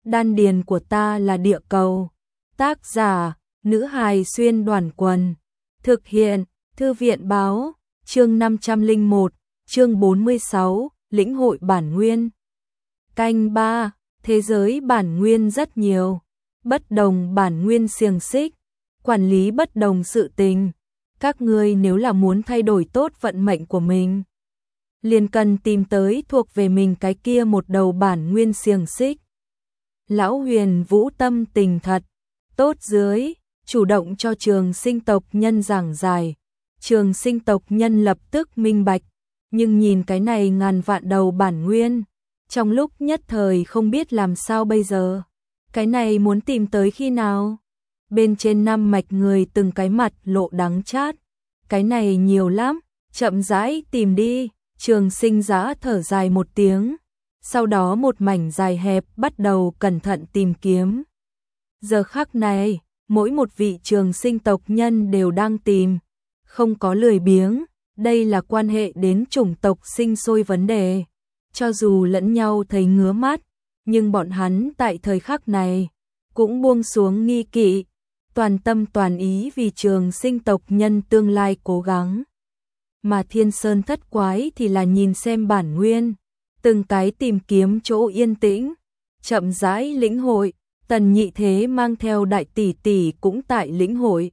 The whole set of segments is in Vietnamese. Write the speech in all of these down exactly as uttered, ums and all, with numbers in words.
Đan điền của ta là địa cầu. Tác giả, nữ hài xuyên đoàn quần. Thực hiện, Thư viện báo, chương năm trăm lẻ một, chương bốn mươi sáu, lĩnh hội bản nguyên. Canh ba, thế giới bản nguyên rất nhiều. Bất đồng bản nguyên xiềng xích, quản lý bất đồng sự tình. Các ngươi nếu là muốn thay đổi tốt vận mệnh của mình, liền cần tìm tới thuộc về mình cái kia một đầu bản nguyên xiềng xích. Lão Huyền Vũ tâm tình thật tốt dưới, chủ động cho Trường Sinh tộc nhân giảng giải. Trường Sinh tộc nhân lập tức minh bạch, nhưng nhìn cái này ngàn vạn đầu bản nguyên, trong lúc nhất thời không biết làm sao bây giờ. Cái này muốn tìm tới khi nào? Bên trên năm mạch người từng cái mặt lộ đắng chát. Cái này nhiều lắm, chậm rãi tìm đi. Trường Sinh giã thở dài một tiếng, sau đó một mảnh dài hẹp bắt đầu cẩn thận tìm kiếm. Giờ khắc này, mỗi một vị Trường Sinh tộc nhân đều đang tìm, không có lười biếng, đây là quan hệ đến chủng tộc sinh sôi vấn đề. Cho dù lẫn nhau thấy ngứa mắt, nhưng bọn hắn tại thời khắc này cũng buông xuống nghi kỵ, toàn tâm toàn ý vì Trường Sinh tộc nhân tương lai cố gắng. Mà Thiên Sơn thất quái thì là nhìn xem bản nguyên, từng cái tìm kiếm chỗ yên tĩnh, chậm rãi lĩnh hội. Tần Nhị Thế mang theo đại tỷ tỷ cũng tại lĩnh hội.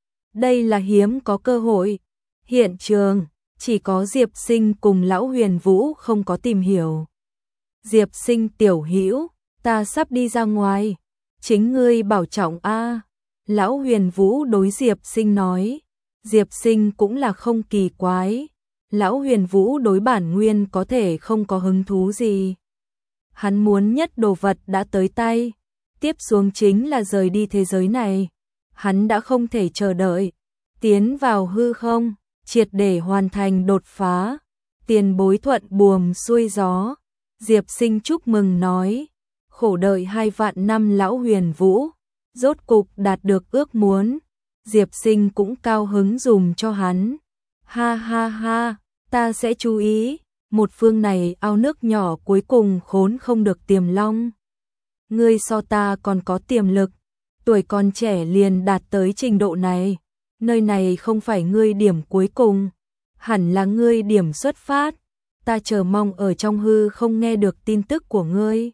Đây là hiếm có cơ hội. Hiện trường chỉ có Diệp Sinh cùng Lão Huyền Vũ không có tìm hiểu. Diệp Sinh tiểu hữu, ta sắp đi ra ngoài, chính ngươi bảo trọng a. Lão Huyền Vũ đối Diệp Sinh nói. Diệp Sinh cũng là không kỳ quái. Lão Huyền Vũ đối bản nguyên có thể không có hứng thú gì. Hắn muốn nhất đồ vật đã tới tay, tiếp xuống chính là rời đi thế giới này. Hắn đã không thể chờ đợi, tiến vào hư không, triệt để hoàn thành đột phá. Tiền bối thuận buồm xuôi gió. Diệp Sinh chúc mừng nói, khổ đợi hai vạn năm Lão Huyền Vũ, rốt cục đạt được ước muốn. Diệp Sinh cũng cao hứng dùm cho hắn. Ha ha ha, ta sẽ chú ý, một phương này ao nước nhỏ cuối cùng khốn không được Tiềm Long. Ngươi so ta còn có tiềm lực, tuổi còn trẻ liền đạt tới trình độ này, nơi này không phải ngươi điểm cuối cùng, hẳn là ngươi điểm xuất phát, ta chờ mong ở trong hư không nghe được tin tức của ngươi.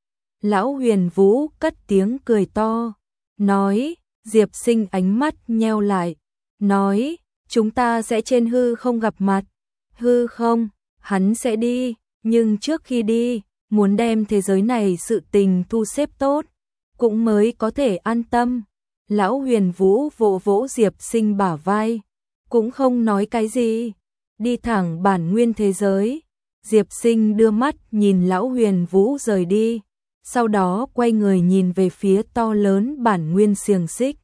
Lão Huyền Vũ cất tiếng cười to, nói. Diệp Sinh ánh mắt nheo lại, nói, chúng ta sẽ trên hư không gặp mặt. Hư không, hắn sẽ đi, nhưng trước khi đi, muốn đem thế giới này sự tình thu xếp tốt, cũng mới có thể an tâm. Lão Huyền Vũ vỗ vỗ Diệp Sinh bả vai, cũng không nói cái gì, đi thẳng bản nguyên thế giới. Diệp Sinh đưa mắt nhìn Lão Huyền Vũ rời đi, sau đó quay người nhìn về phía to lớn bản nguyên xiềng xích.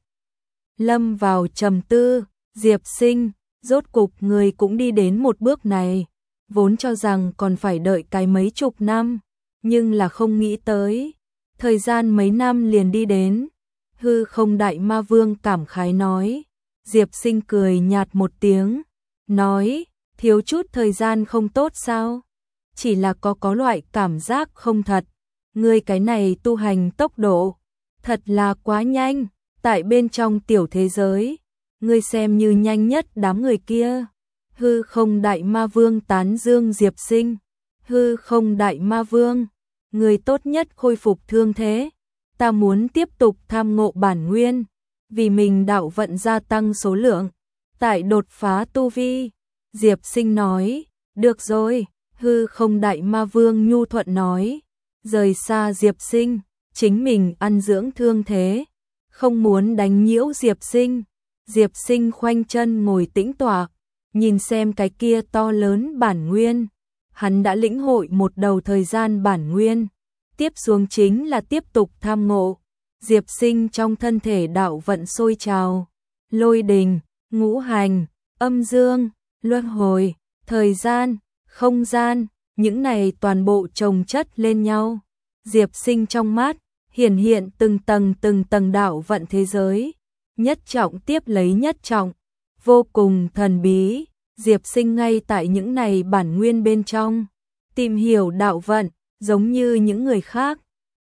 Lâm vào trầm tư. Diệp Sinh, rốt cục người cũng đi đến một bước này, vốn cho rằng còn phải đợi cái mấy chục năm, nhưng là không nghĩ tới, thời gian mấy năm liền đi đến. Hư không đại ma vương cảm khái nói. Diệp Sinh cười nhạt một tiếng, nói, thiếu chút thời gian không tốt sao? Chỉ là có có loại cảm giác không thật, ngươi cái này tu hành tốc độ, thật là quá nhanh, tại bên trong tiểu thế giới, ngươi xem như nhanh nhất đám người kia. Hư không đại ma vương tán dương Diệp Sinh. Hư không đại ma vương, người tốt nhất khôi phục thương thế. Ta muốn tiếp tục tham ngộ bản nguyên, vì mình đạo vận gia tăng số lượng, tại đột phá tu vi. Diệp Sinh nói, được rồi. Hư không đại ma vương nhu thuận nói, rời xa Diệp Sinh, chính mình ăn dưỡng thương thế, không muốn đánh nhiễu Diệp Sinh. Diệp Sinh khoanh chân ngồi tĩnh tọa, nhìn xem cái kia to lớn bản nguyên. Hắn đã lĩnh hội một đầu thời gian bản nguyên, tiếp xuống chính là tiếp tục tham ngộ. Diệp Sinh trong thân thể đạo vận sôi trào, lôi đình, ngũ hành, âm dương, luân hồi, thời gian, không gian, những này toàn bộ chồng chất lên nhau. Diệp Sinh trong mắt hiển hiện từng tầng từng tầng đạo vận thế giới, nhất trọng tiếp lấy nhất trọng, vô cùng thần bí. Diệp Sinh ngay tại những này bản nguyên bên trong tìm hiểu đạo vận, giống như những người khác,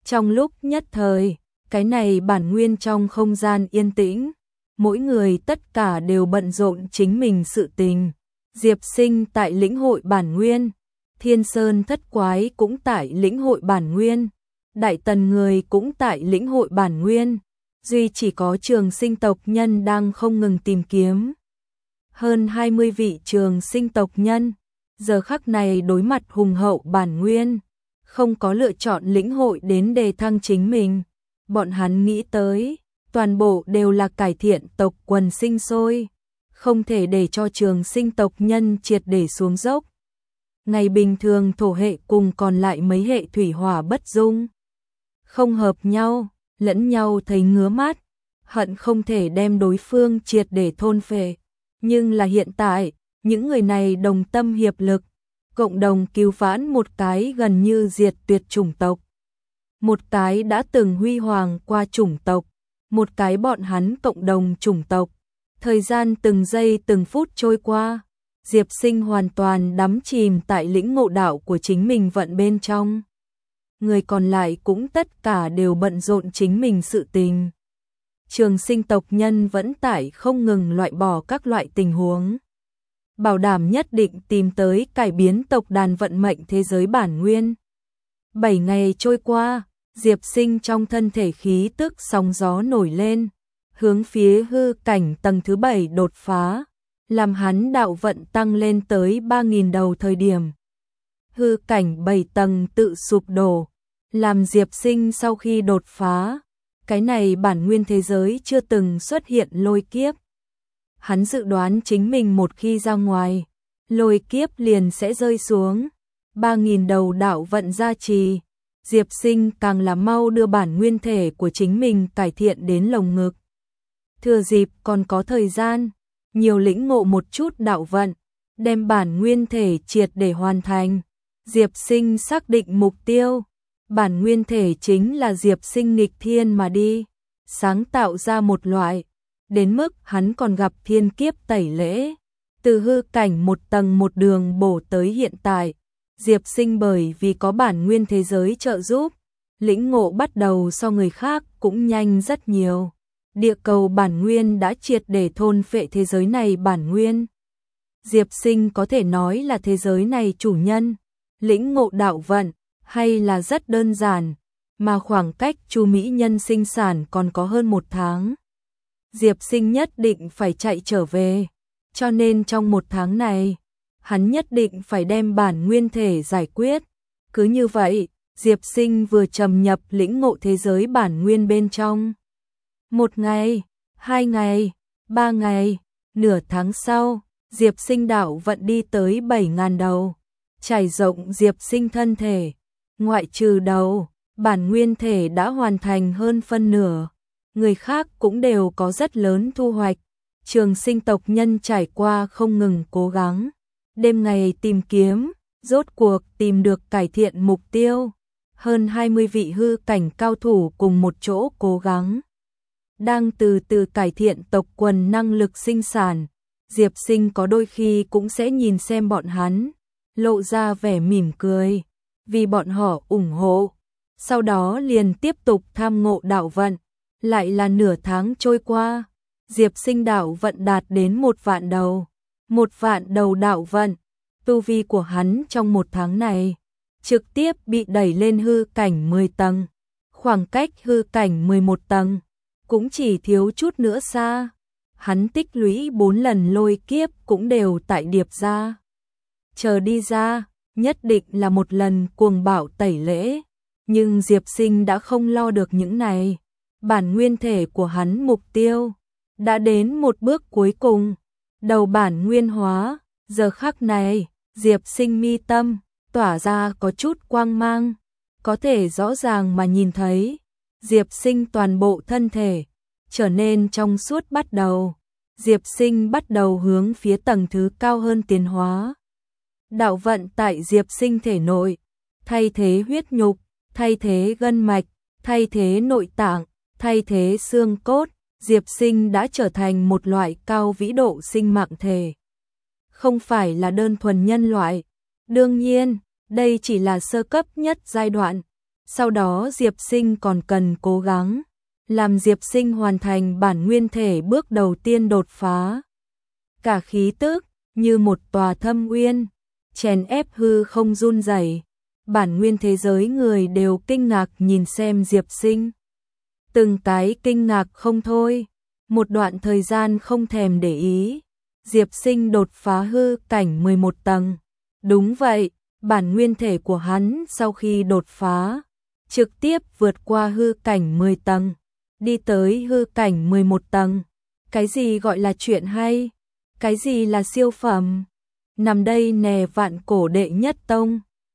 Trong lúc nhất thời, cái này bản nguyên trong không gian yên tĩnh, mỗi người tất cả đều bận rộn chính mình sự tình. Diệp Sinh tại lĩnh hội bản nguyên, Thiên Sơn thất quái cũng tại lĩnh hội bản nguyên, Đại Tần người cũng tại lĩnh hội bản nguyên, duy chỉ có Trường Sinh tộc nhân đang không ngừng tìm kiếm. Hơn hai mươi vị Trường Sinh tộc nhân, giờ khắc này đối mặt hùng hậu bản nguyên, không có lựa chọn lĩnh hội đến đề thăng chính mình. Bọn hắn nghĩ tới, toàn bộ đều là cải thiện tộc quần sinh sôi, không thể để cho Trường Sinh tộc nhân triệt để xuống dốc. Ngày bình thường thổ hệ cùng còn lại mấy hệ thủy hỏa bất dung, không hợp nhau, lẫn nhau thấy ngứa mắt, hận không thể đem đối phương triệt để thôn phệ. Nhưng là hiện tại, những người này đồng tâm hiệp lực, cộng đồng cứu vãn một cái gần như diệt tuyệt chủng tộc. Một cái đã từng huy hoàng qua chủng tộc, một cái bọn hắn cộng đồng chủng tộc. Thời gian từng giây từng phút trôi qua, Diệp Sinh hoàn toàn đắm chìm tại lĩnh ngộ đạo của chính mình vận bên trong. Người còn lại cũng tất cả đều bận rộn chính mình sự tình. Trường Sinh tộc nhân vẫn tại không ngừng loại bỏ các loại tình huống, bảo đảm nhất định tìm tới cải biến tộc đàn vận mệnh thế giới bản nguyên. Bảy ngày trôi qua, Diệp Sinh trong thân thể khí tức sóng gió nổi lên, hướng phía hư cảnh tầng thứ bảy đột phá, làm hắn đạo vận tăng lên tới ba nghìn đầu thời điểm. Hư cảnh bảy tầng tự sụp đổ, làm Diệp Sinh sau khi đột phá, cái này bản nguyên thế giới chưa từng xuất hiện lôi kiếp. Hắn dự đoán chính mình một khi ra ngoài, lôi kiếp liền sẽ rơi xuống. ba nghìn đầu đạo vận gia trì, Diệp Sinh càng là mau đưa bản nguyên thể của chính mình cải thiện đến lồng ngực. Thừa dịp còn có thời gian, nhiều lĩnh ngộ một chút đạo vận, đem bản nguyên thể triệt để hoàn thành. Diệp Sinh xác định mục tiêu, bản nguyên thể chính là Diệp Sinh nghịch thiên mà đi, sáng tạo ra một loại, đến mức hắn còn gặp thiên kiếp tẩy lễ, từ hư cảnh một tầng một đường bổ tới hiện tại. Diệp Sinh bởi vì có bản nguyên thế giới trợ giúp, lĩnh ngộ bắt đầu so người khác cũng nhanh rất nhiều. Địa cầu bản nguyên đã triệt để thôn phệ thế giới này bản nguyên. Diệp Sinh có thể nói là thế giới này chủ nhân, lĩnh ngộ đạo vận, hay là rất đơn giản, mà khoảng cách Chu Mỹ Nhân sinh sản còn có hơn một tháng. Diệp Sinh nhất định phải chạy trở về, cho nên trong một tháng này, hắn nhất định phải đem bản nguyên thể giải quyết. Cứ như vậy, Diệp Sinh vừa trầm nhập lĩnh ngộ thế giới bản nguyên bên trong. Một ngày, hai ngày, ba ngày, nửa tháng sau, Diệp Sinh đạo vận đi tới bảy ngàn đầu, trải rộng Diệp Sinh thân thể, ngoại trừ đầu, bản nguyên thể đã hoàn thành hơn phân nửa. Người khác cũng đều có rất lớn thu hoạch. Trường Sinh tộc nhân trải qua không ngừng cố gắng, đêm ngày tìm kiếm, rốt cuộc tìm được cải thiện mục tiêu. Hơn hai mươi vị hư cảnh cao thủ cùng một chỗ cố gắng, đang từ từ cải thiện tộc quần năng lực sinh sản. Diệp Sinh có đôi khi cũng sẽ nhìn xem bọn hắn, lộ ra vẻ mỉm cười, vì bọn họ ủng hộ. Sau đó liền tiếp tục tham ngộ đạo vận. Lại là nửa tháng trôi qua, Diệp Sinh đạo vận đạt đến một vạn đầu. Một vạn đầu đạo vận, tu vi của hắn trong một tháng này trực tiếp bị đẩy lên hư cảnh mười tầng. Khoảng cách hư cảnh mười một tầng cũng chỉ thiếu chút nữa xa. Hắn tích lũy bốn lần lôi kiếp cũng đều tại điệp ra. Chờ đi ra, nhất định là một lần cuồng bạo tẩy lễ. Nhưng Diệp Sinh đã không lo được những này. Bản nguyên thể của hắn mục tiêu đã đến một bước cuối cùng, đầu bản nguyên hóa. Giờ khắc này, Diệp Sinh mi tâm tỏa ra có chút quang mang, có thể rõ ràng mà nhìn thấy Diệp Sinh toàn bộ thân thể trở nên trong suốt bắt đầu. Diệp Sinh bắt đầu hướng phía tầng thứ cao hơn tiến hóa. Đạo vận tại Diệp Sinh thể nội, thay thế huyết nhục, thay thế gân mạch, thay thế nội tạng, thay thế xương cốt. Diệp Sinh đã trở thành một loại cao vĩ độ sinh mạng thể, không phải là đơn thuần nhân loại. Đương nhiên, đây chỉ là sơ cấp nhất giai đoạn. Sau đó Diệp Sinh còn cần cố gắng làm Diệp Sinh hoàn thành bản nguyên thể bước đầu tiên đột phá. Cả khí tức như một tòa thâm uyên, chèn ép hư không run rẩy. Bản nguyên thế giới người đều kinh ngạc nhìn xem Diệp Sinh. Từng cái kinh ngạc không thôi, một đoạn thời gian không thèm để ý. Diệp Sinh đột phá hư cảnh mười một tầng. Đúng vậy, bản nguyên thể của hắn sau khi đột phá, trực tiếp vượt qua hư cảnh mười tầng, đi tới hư cảnh mười một tầng. Cái gì gọi là chuyện hay? Cái gì là siêu phẩm? Nằm đây nè vạn cổ đệ nhất tông.